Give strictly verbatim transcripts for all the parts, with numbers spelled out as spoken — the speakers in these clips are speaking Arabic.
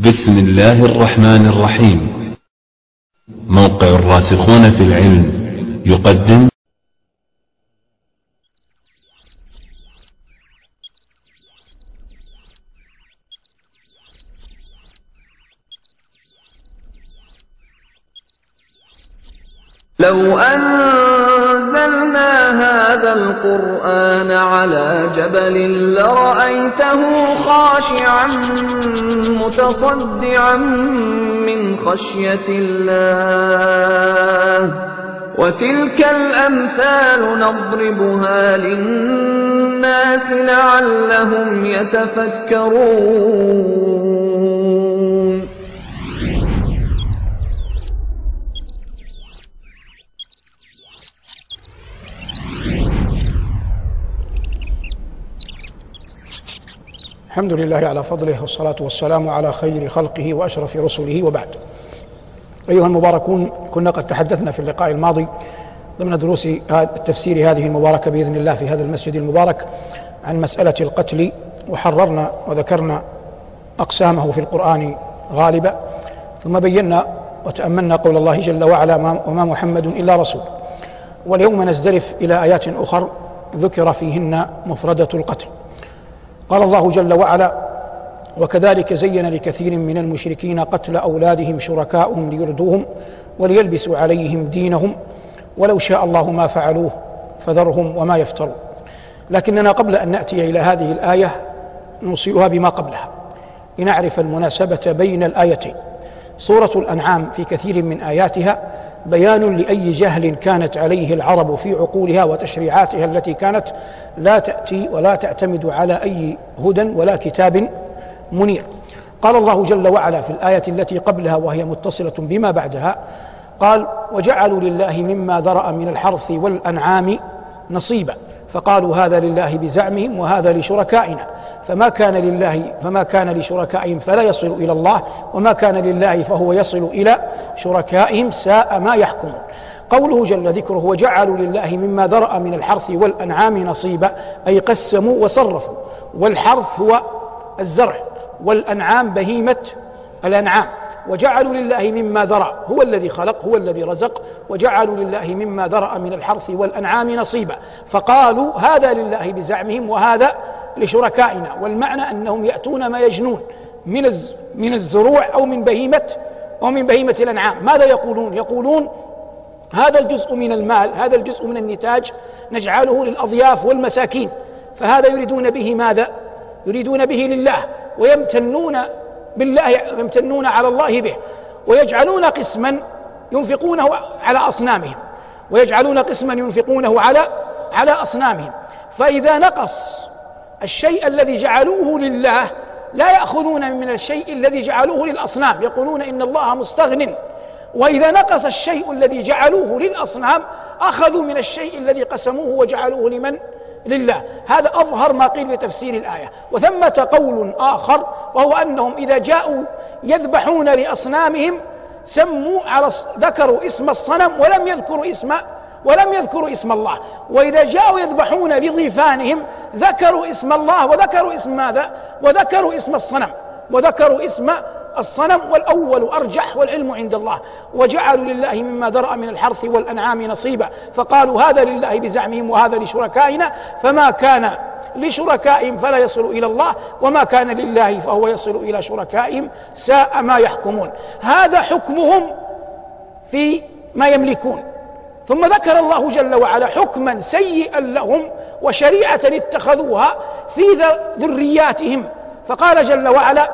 بسم الله الرحمن الرحيم. موقع الراسخون في العلم يقدم لو أنزلنا هذا القرآن على جبل لرأيته خاشعا متصدعا من خشية الله وتلك الأمثال نضربها للناس لعلهم يتفكرون. الحمد لله على فضله والصلاة والسلام على خير خلقه وأشرف رسله، وبعد. أيها المباركون، كنا قد تحدثنا في اللقاء الماضي ضمن دروس التفسير هذه المباركة بإذن الله في هذا المسجد المبارك عن مسألة القتل، وحررنا وذكرنا أقسامه في القرآن غالبا، ثم بينا وتأملنا قول الله جل وعلا: وما محمد إلا رسول. واليوم نزدرف إلى آيات أخر ذكر فيهن مفردة القتل. قال الله جل وعلا: وكذلك زين لكثير من المشركين قتل أولادهم شركاؤهم ليردوهم وليلبسوا عليهم دينهم ولو شاء الله ما فعلوه فذرهم وما يفترون. لكننا قبل أن نأتي إلى هذه الآية نوصلها بما قبلها لنعرف المناسبة بين الآيتين. سورة الأنعام في كثير من آياتها بيان لأي جهل كانت عليه العرب في عقولها وتشريعاتها التي كانت لا تأتي ولا تعتمد على أي هدى ولا كتاب منير. قال الله جل وعلا في الآية التي قبلها وهي متصلة بما بعدها، قال: وجعلوا لله مما ذرأ من الحرث والأنعام نصيبا فقالوا هذا لله بزعمهم وهذا لشركائنا فما كان لله فما كان لشركائهم فلا يصل إلى الله وما كان لله فهو يصل إلى شركائهم ساء ما يحكمون. قوله جل ذكره: وجعلوا لله مما ذرأ من الحرث والأنعام نصيبا، أي قسموا وصرفوا. والحرث هو الزرع، والأنعام بهيمة الأنعام. وجعلوا لله مما ذرأ، هو الذي خلق، هو الذي رزق. وجعلوا لله مما ذرأ من الحرث والأنعام نصيبا فقالوا هذا لله بزعمهم وهذا لشركائنا. والمعنى أنهم يأتون ما يجنون من من الزروع أو من بهيمة أو من بهيمة الأنعام. ماذا يقولون؟ يقولون هذا الجزء من المال، هذا الجزء من النتاج نجعله للأضياف والمساكين، فهذا يريدون به ماذا؟ يريدون به لله، ويمتنون بالله، يمتنون على الله به، ويجعلون قسما ينفقونه على أصنامهم، ويجعلون قسما ينفقونه على على أصنامهم. فإذا نقص الشيء الذي جعلوه لله لا يأخذون من الشيء الذي جعلوه للأصنام، يقولون إن الله مستغن. وإذا نقص الشيء الذي جعلوه للأصنام أخذوا من الشيء الذي قسموه وجعلوه لمن؟ لله. هذا أظهر ما قيل في تفسير الآية. وثمة قول آخر، وهو أنهم إذا جاءوا يذبحون لأصنامهم سموا على ذكروا اسم الصنم ولم يذكروا اسم ولم يذكروا اسم الله، وإذا جاءوا يذبحون لضيفانهم ذكروا اسم الله وذكروا اسم ماذا؟ وذكروا اسم الصنم وذكروا اسم الصنم والأول أرجح والعلم عند الله. وجعلوا لله مما ذرأ من الحرث والأنعام نصيبا فقالوا هذا لله بزعمهم وهذا لشركائنا فما كان لشركائهم فلا يصل إلى الله وما كان لله فهو يصل إلى شركائهم ساء ما يحكمون. هذا حكمهم في ما يملكون. ثم ذكر الله جل وعلا حكما سيئا لهم وشريعة اتخذوها في ذرياتهم، فقال جل وعلا: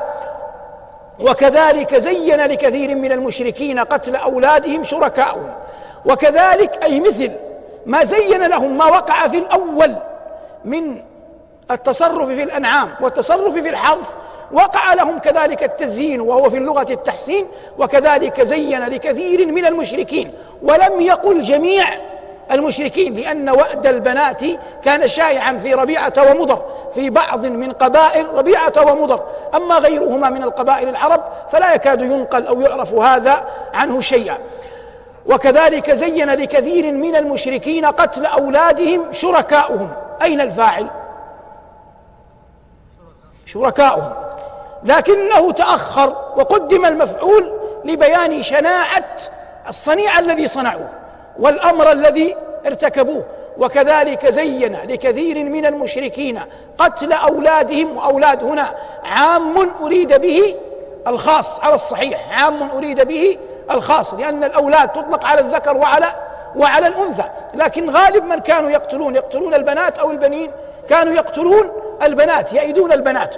وكذلك زين لكثير من المشركين قتل أولادهم شركاؤهم. وكذلك أي مثل ما زين لهم ما وقع في الأول من التصرف في الأنعام والتصرف في الحرث، وقع لهم كذلك التزيين، وهو في اللغة التحسين. وكذلك زين لكثير من المشركين، ولم يقل جميع المشركين، لأن وأد البنات كان شائعا في ربيعة ومضر، في بعض من قبائل ربيعة ومضر. أما غيرهما من القبائل العرب فلا يكاد ينقل أو يعرف هذا عنه شيئا. وكذلك زين لكثير من المشركين قتل أولادهم شركاؤهم. أين الفاعل؟ شركاؤهم. لكنه تأخر وقدم المفعول لبيان شناعة الصنيع الذي صنعوه والأمر الذي ارتكبوه. وكذلك زين لكثير من المشركين قتل أولادهم، وأولاد هنا عام أريد به الخاص على الصحيح، عام أريد به الخاص، لأن الأولاد تطلق على الذكر وعلى وعلى الأنثى، لكن غالب من كانوا يقتلون يقتلون البنات أو البنين، كانوا يقتلون البنات، يئدون البنات.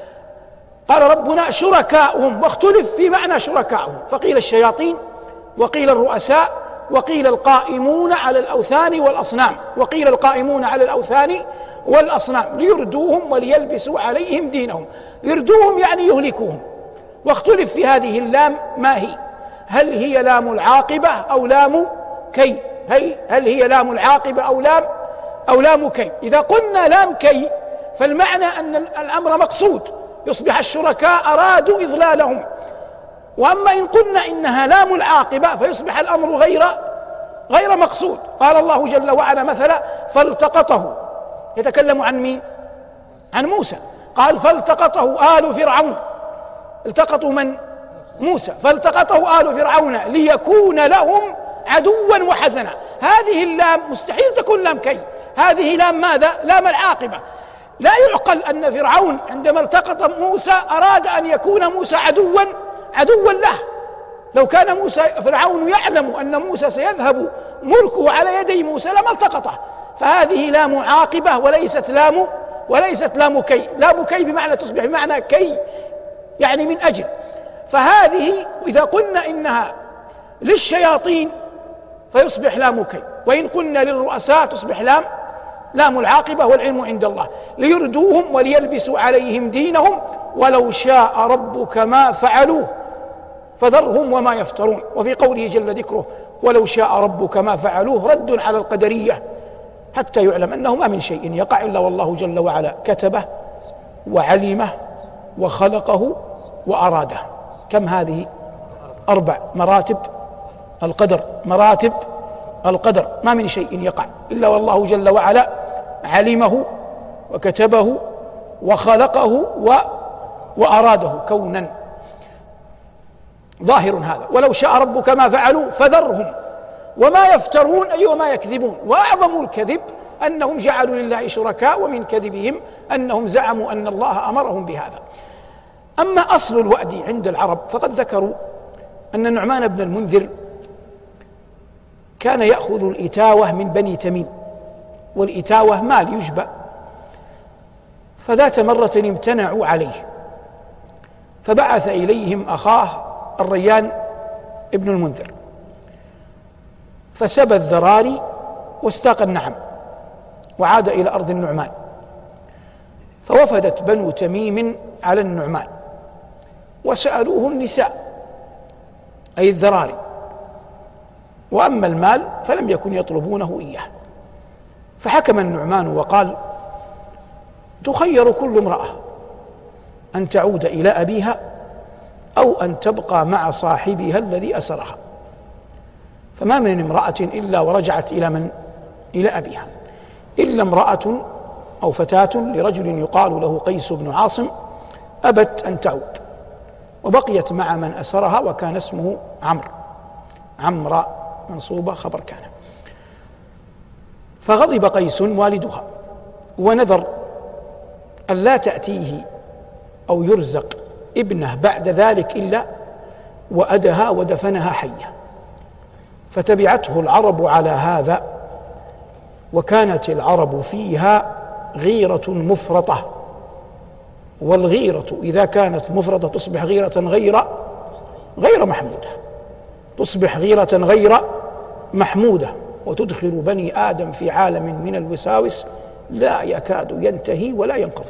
قال ربنا شركاؤهم، واختلف في معنى شركاؤهم، فقيل الشياطين وقيل الرؤساء وقيل القائمون على الأوثان والأصنام، وقيل القائمون على الأوثان والأصنام ليردوهم وليلبسوا عليهم دينهم. يردوهم يعني يهلكوهم. واختلف في هذه اللام ما هي، هل هي لام العاقبة أو لام كي؟ هل هي لام العاقبة أو لام أو لام كي؟ إذا قلنا لام كي فالمعنى أن الأمر مقصود، يصبح الشركاء أرادوا إضلالهم. وأما إن قلنا إنها لام العاقبة فيصبح الأمر غير غير مقصود. قال الله جل وعلا مثلا فالتقطه، يتكلم عن مين؟ عن موسى. قال فالتقطه آل فرعون، التقطوا من؟ موسى. فالتقطه آل فرعون ليكون لهم عدوا وحزنا. هذه اللام مستحيل تكون لام كي، هذه لام ماذا؟ لام العاقبة. لا يعقل أن فرعون عندما التقط موسى أراد أن يكون موسى عدوا عدوا له. لو كان موسى فرعون يعلم أن موسى سيذهب ملكه على يدي موسى لما التقطه. فهذه لام عاقبة وليست لام وليست لام كي. لام كي بمعنى تصبح بمعنى كي يعني من أجل. فهذه إذا قلنا إنها للشياطين فيصبح لام كي، وإن قلنا للرؤساء تصبح لام لام العاقبة، والعلم عند الله. ليردوهم وليلبسوا عليهم دينهم ولو شاء ربك ما فعلوه فذرهم وما يفترون. وفي قوله جل ذكره ولو شاء ربك ما فعلوه رد على القدرية حتى يعلم أنه ما من شيء يقع إلا والله جل وعلا كتبه وعلمه وخلقه وأراده. كم هذه؟ أربع مراتب القدر، مراتب القدر، ما من شيء يقع إلا والله جل وعلا علمه وكتبه وخلقه و... وأراده كونا. ظاهر هذا. ولو شاء ربك ما فعلوا فذرهم وما يفترون، أي وما يكذبون. وأعظم الكذب أنهم جعلوا لله شركاء، ومن كذبهم أنهم زعموا أن الله أمرهم بهذا. أما أصل الوأد عند العرب فقد ذكروا أن النعمان بن المنذر كان يأخذ الإتاوة من بني تميم، والإتاوة مال يجبى. فذات مرة امتنعوا عليه فبعث إليهم أخاه الريان ابن المنذر فسبى الذراري واستاق النعم وعاد إلى أرض النعمان. فوفدت بنو تميم على النعمان وسألوه النساء أي الذراري، وأما المال فلم يكن يطلبونه إياه. فحكم النعمان وقال تخير كل امرأة أن تعود إلى أبيها أو أن تبقى مع صاحبها الذي أسرها. فما من امرأة إلا ورجعت إلى من؟ إلى أبيها، إلا امرأة أو فتاة لرجل يقال له قيس بن عاصم أبت أن تعود وبقيت مع من أسرها وكان اسمه عمرو، عمراء منصوبة خبر كان. فغضب قيس والدها ونذر أن لا تأتيه أو يرزق ابنه بعد ذلك إلا وأدها ودفنها حية. فتبعته العرب على هذا، وكانت العرب فيها غيرة مفرطة، والغيرة إذا كانت مفرطة تصبح غيرة غير غير محمودة، تصبح غيرة غير محمودة، وتدخل بني آدم في عالم من الوساوس لا يكاد ينتهي ولا ينقضي.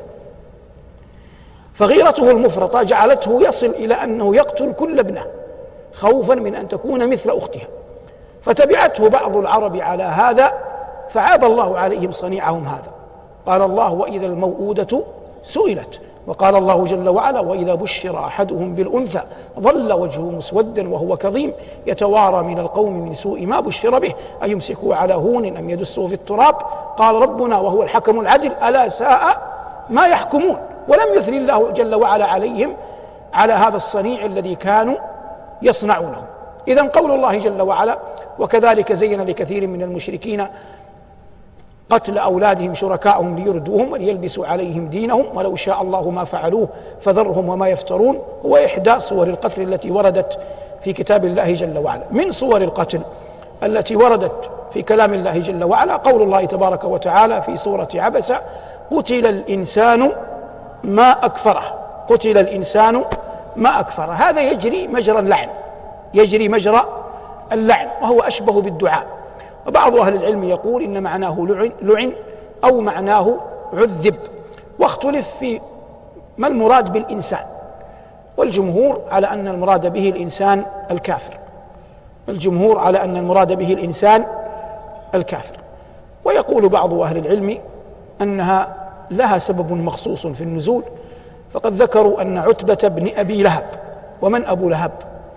فغيرته المفرطة جعلته يصل إلى أنه يقتل كل ابنه خوفا من أن تكون مثل أختها. فتبعته بعض العرب على هذا فعاب الله عليهم صنيعهم هذا. قال الله وإذا الموءودة سئلت، وقال الله جل وعلا وإذا بشر أحدهم بالأنثى ظل وجهه مسودا وهو كظيم يتوارى من القوم من سوء ما بشر به أيمسكوا على هون أم يدسوا في التراب. قال ربنا وهو الحكم العدل ألا ساء ما يحكمون. ولم يثني الله جل وعلا عليهم على هذا الصنيع الذي كانوا يصنعونه. إذن قول الله جل وعلا: وكذلك زين لكثير من المشركين قتل أولادهم شركاءهم ليردوهم وليلبسوا عليهم دينهم ولو شاء الله ما فعلوه فذرهم وما يفترون، هو إحدى صور القتل التي وردت في كتاب الله جل وعلا. من صور القتل التي وردت في كلام الله جل وعلا قول الله تبارك وتعالى في سورة عبس: قتل الإنسان ما أكفره. قتل الإنسان ما أكفره، هذا يجري مجرى اللعن، يجري مجرى اللعن، وهو أشبه بالدعاء. وبعض أهل العلم يقول إن معناه لعن, لعن أو معناه عذب، واختلف في ما المراد بالإنسان، والجمهور على أن المراد به الإنسان الكافر، الجمهور على أن المراد به الإنسان الكافر. ويقول بعض أهل العلم أنها لها سبب مخصوص في النزول، فقد ذكروا أن عتبة بن أبي لهب. ومن أبو لهب؟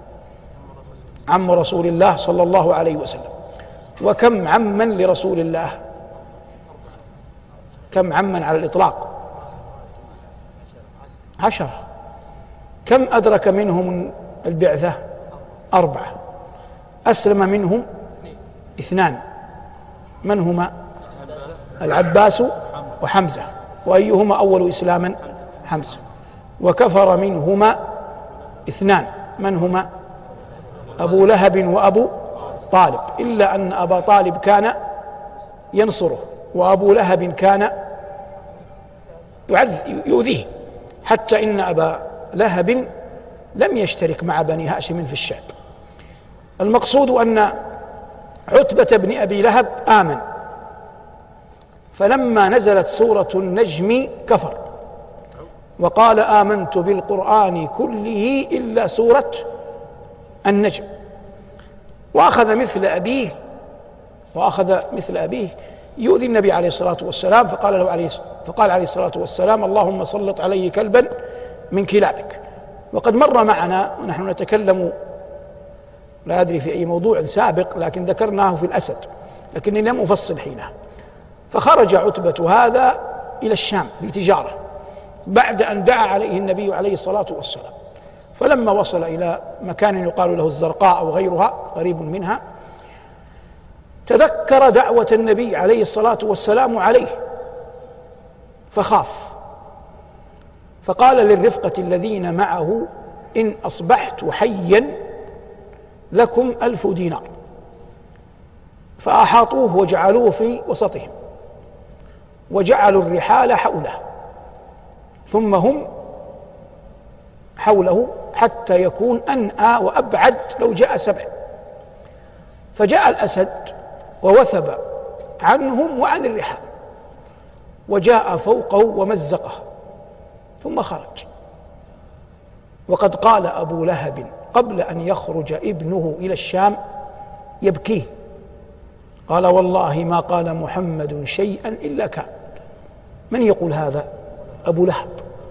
عم رسول الله صلى الله عليه وسلم. وكم عما لرسول الله؟ كم عما على الإطلاق؟ عشرة. كم أدرك منهم البعثة؟ أربعة. أسلم منهم اثنان، من هما؟ العباس وحمزة. وأيهما أول إسلاما؟ حمزة. وكفر منهما اثنان، من هما؟ أبو لهب وأبو طالب، إلا أن أبا طالب كان ينصره، وأبو لهب كان يؤذيه، حتى إن أبا لهب لم يشترك مع بني هاشم في الشعب. المقصود أن عتبة بن أبي لهب آمن، فلما نزلت سورة النجم كفر وقال: آمنت بالقرآن كله إلا سورة النجم. وأخذ مثل أبيه وأخذ مثل أبيه يؤذي النبي عليه الصلاة والسلام، فقال له عليه فقال عليه الصلاة والسلام: اللهم سلط عليه كلبا من كلابك. وقد مر معنا ونحن نتكلم لا أدري في أي موضوع سابق، لكن ذكرناه في الأسد، لكني لم أفصل حينها. فخرج عتبة هذا إلى الشام بتجارة بعد أن دعا عليه النبي عليه الصلاة والسلام، فلما وصل إلى مكان يقال له الزرقاء أو غيرها قريب منها، تذكر دعوة النبي عليه الصلاة والسلام عليه فخاف، فقال للرفقة الذين معه: إن أصبحت حيا لكم ألف دينار. فأحاطوه وجعلوه في وسطهم وجعلوا الرحال حوله، ثم هم حوله حتى يكون أنأى وأبعد لو جاء سبع. فجاء الأسد ووثب عنهم وعن الرحال وجاء فوقه ومزقه ثم خرج. وقد قال أبو لهب قبل أن يخرج ابنه إلى الشام يبكيه، قال: والله ما قال محمد شيئا إلا كان. من يقول هذا؟ أبو لهب.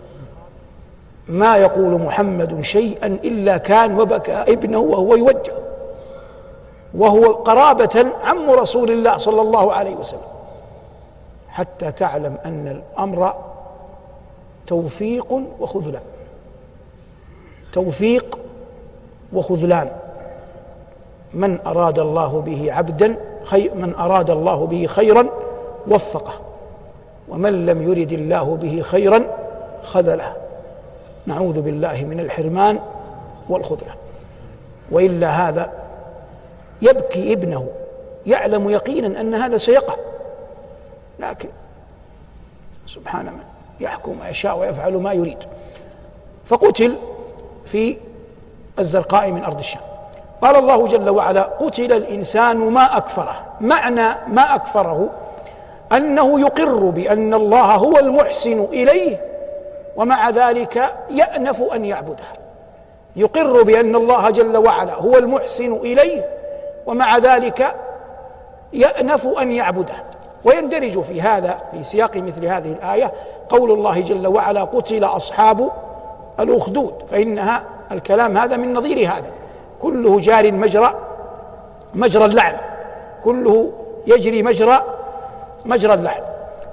ما يقول محمد شيئا إلا كان، وبكى ابنه وهو يوجه، وهو قرابة عم رسول الله صلى الله عليه وسلم، حتى تعلم أن الأمر توفيق وخذلان، توفيق وخذلان. من أراد الله به عبدا خير من أراد الله به خيرا وفقه، ومن لم يرد الله به خيرا خذله. نعوذ بالله من الحرمان والخذلان. وإلا هذا يبكي ابنه يعلم يقينا أن هذا سيقع، لكن سبحان من يحكم ما يشاء ويفعل ما يريد. فقتل في الزرقاء من أرض الشام. قال الله جل وعلا: قتل الإنسان ما أكفره. معنى ما أكفره أنه يقر بأن الله هو المحسن إليه، ومع ذلك يأنف أن يعبده. يقر بأن الله جل وعلا هو المحسن إليه، ومع ذلك يأنف أن يعبده. ويندرج في هذا في سياق مثل هذه الآية قول الله جل وعلا: قتل أصحاب الأخدود، فإنها الكلام هذا من نظير هذا، كله جار مجرى مجرى اللعن، كله يجري مجرى مجرى اللعن.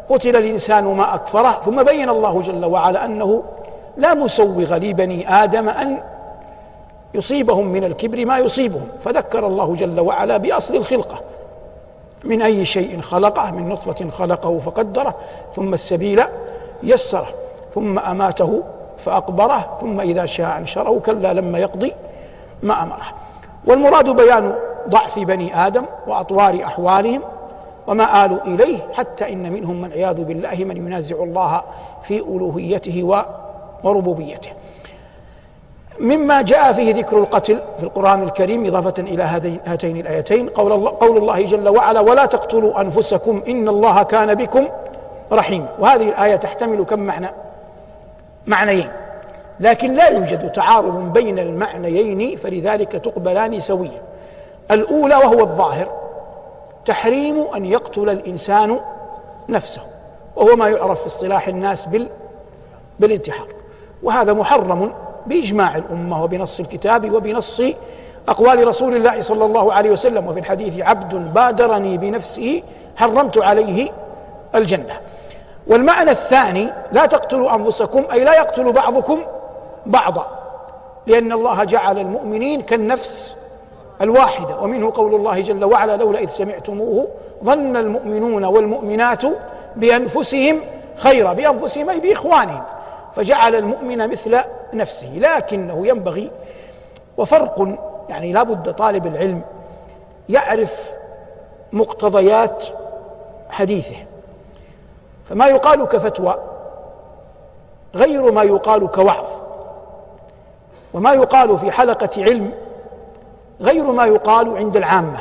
قتل الإنسان ما أكفره، ثم بين الله جل وعلا أنه لا مسوغ لبني آدم أن يصيبهم من الكبر ما يصيبهم، فذكر الله جل وعلا بأصل الخلقة: من أي شيء خلقه، من نطفة خلقه فقدره، ثم السبيل يسره، ثم أماته فأقبره، ثم إذا شاء أنشره، كلا لما يقضي ما أمره. والمراد بيان ضعف بني آدم وأطوار أحوالهم وما آلوا إليه، حتى إن منهم من عياذ بالله من ينازع الله في ألوهيته وربوبيته. مما جاء فيه ذكر القتل في القرآن الكريم إضافة إلى هاتين الآيتين قول الله, قول الله جل وعلا: ولا تقتلوا أنفسكم إن الله كان بكم رحيما. وهذه الآية تحتمل كم معنى؟ معنيين، لكن لا يوجد تعارض بين المعنيين، فلذلك تقبلان سويا. الأولى وهو الظاهر: تحريم أن يقتل الإنسان نفسه، وهو ما يعرف في اصطلاح الناس بالانتحار، وهذا محرم بإجماع الأمة وبنص الكتاب وبنص أقوال رسول الله صلى الله عليه وسلم. وفي الحديث: عبد بادرني بنفسه حرمت عليه الجنة. والمعنى الثاني: لا تقتلوا أنفسكم، أي لا يقتل بعضكم بعضا، لأن الله جعل المؤمنين كالنفس الواحدة. ومنه قول الله جل وعلا: لولا إذ سمعتموه ظن المؤمنون والمؤمنات بأنفسهم خيرا، بأنفسهم أي بإخوانهم، فجعل المؤمن مثل نفسه. لكنه ينبغي، وفرق يعني لا بد طالب العلم يعرف مقتضيات حديثه، فما يقال كفتوى غير ما يقال كوعظ، وما يقال في حلقة علم غير ما يقال عند العامة.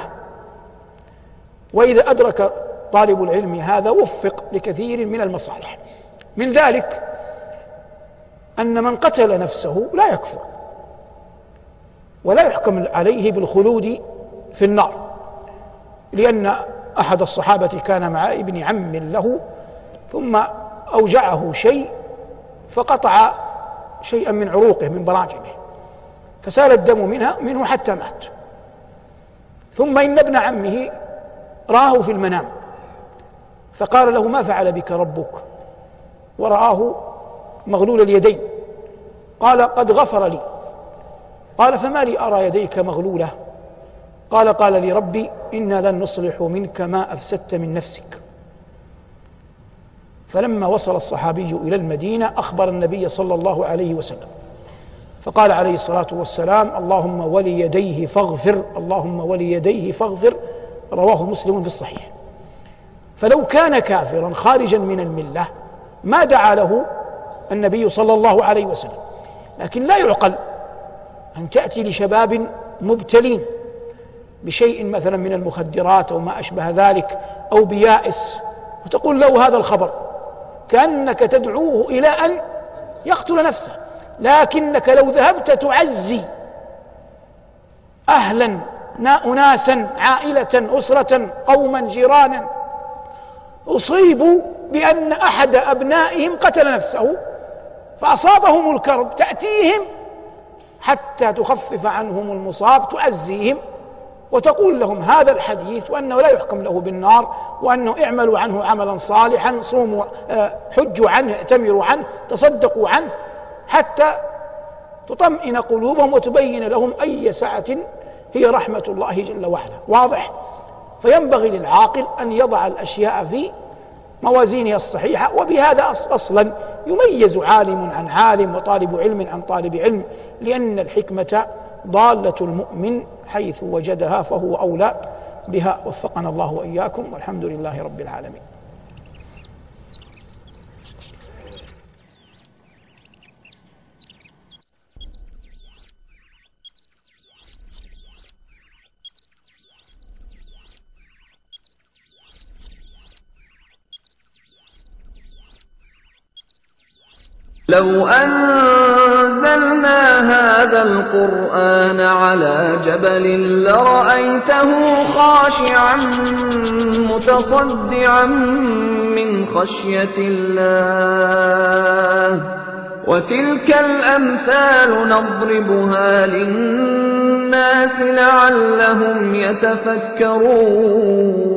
وإذا أدرك طالب العلم هذا وفق لكثير من المصالح. من ذلك أن من قتل نفسه لا يكفر ولا يحكم عليه بالخلود في النار، لأن أحد الصحابة كان مع ابن عم له، ثم أوجعه شيء فقطع شيئا من عروقه من براجمه، فسال الدم منها منه حتى مات. ثم إن ابن عمه رآه في المنام فقال له: ما فعل بك ربك؟ ورآه مغلول اليدين، قال: قد غفر لي. قال: فما لي أرى يديك مغلولة؟ قال: قال لي ربي: إنا لن نصلح منك ما أفسدت من نفسك. فلما وصل الصحابي إلى المدينة أخبر النبي صلى الله عليه وسلم، فقال عليه الصلاة والسلام: اللهم وليديه فاغفر، اللهم وليديه فاغفر، رواه مسلم في الصحيح. فلو كان كافرا خارجا من الملة ما دعا له النبي صلى الله عليه وسلم، لكن لا يعقل أن تأتي لشباب مبتلين بشيء مثلا من المخدرات أو ما أشبه ذلك أو بيائس وتقول له هذا الخبر، كأنك تدعوه إلى أن يقتل نفسه. لكنك لو ذهبت تعزي أهلا أناسا عائلة أسرة قوما جيرانا أصيبوا بأن أحد أبنائهم قتل نفسه فأصابهم الكرب، تأتيهم حتى تخفف عنهم المصاب، تعزيهم وتقول لهم هذا الحديث وأنه لا يحكم له بالنار، وأنه اعملوا عنه عملا صالحا، صوموا حجوا عنه، اعتمروا عنه، تصدقوا عنه، حتى تطمئن قلوبهم وتبين لهم أي سعة هي رحمة الله جل وعلا. واضح؟ فينبغي للعاقل أن يضع الأشياء في موازينها الصحيحة. وبهذا أصلا يميز عالم عن عالم وطالب علم عن طالب علم، لأن الحكمة ضالة المؤمن حيث وجدها فهو أولى بها. وفقنا الله وإياكم، والحمد لله رب العالمين. لو أنزلنا هذا القرآن على جبل لرأيته خاشعا متصدعا من خشية الله. وتلك الأمثال نضربها للناس لعلهم يتفكرون.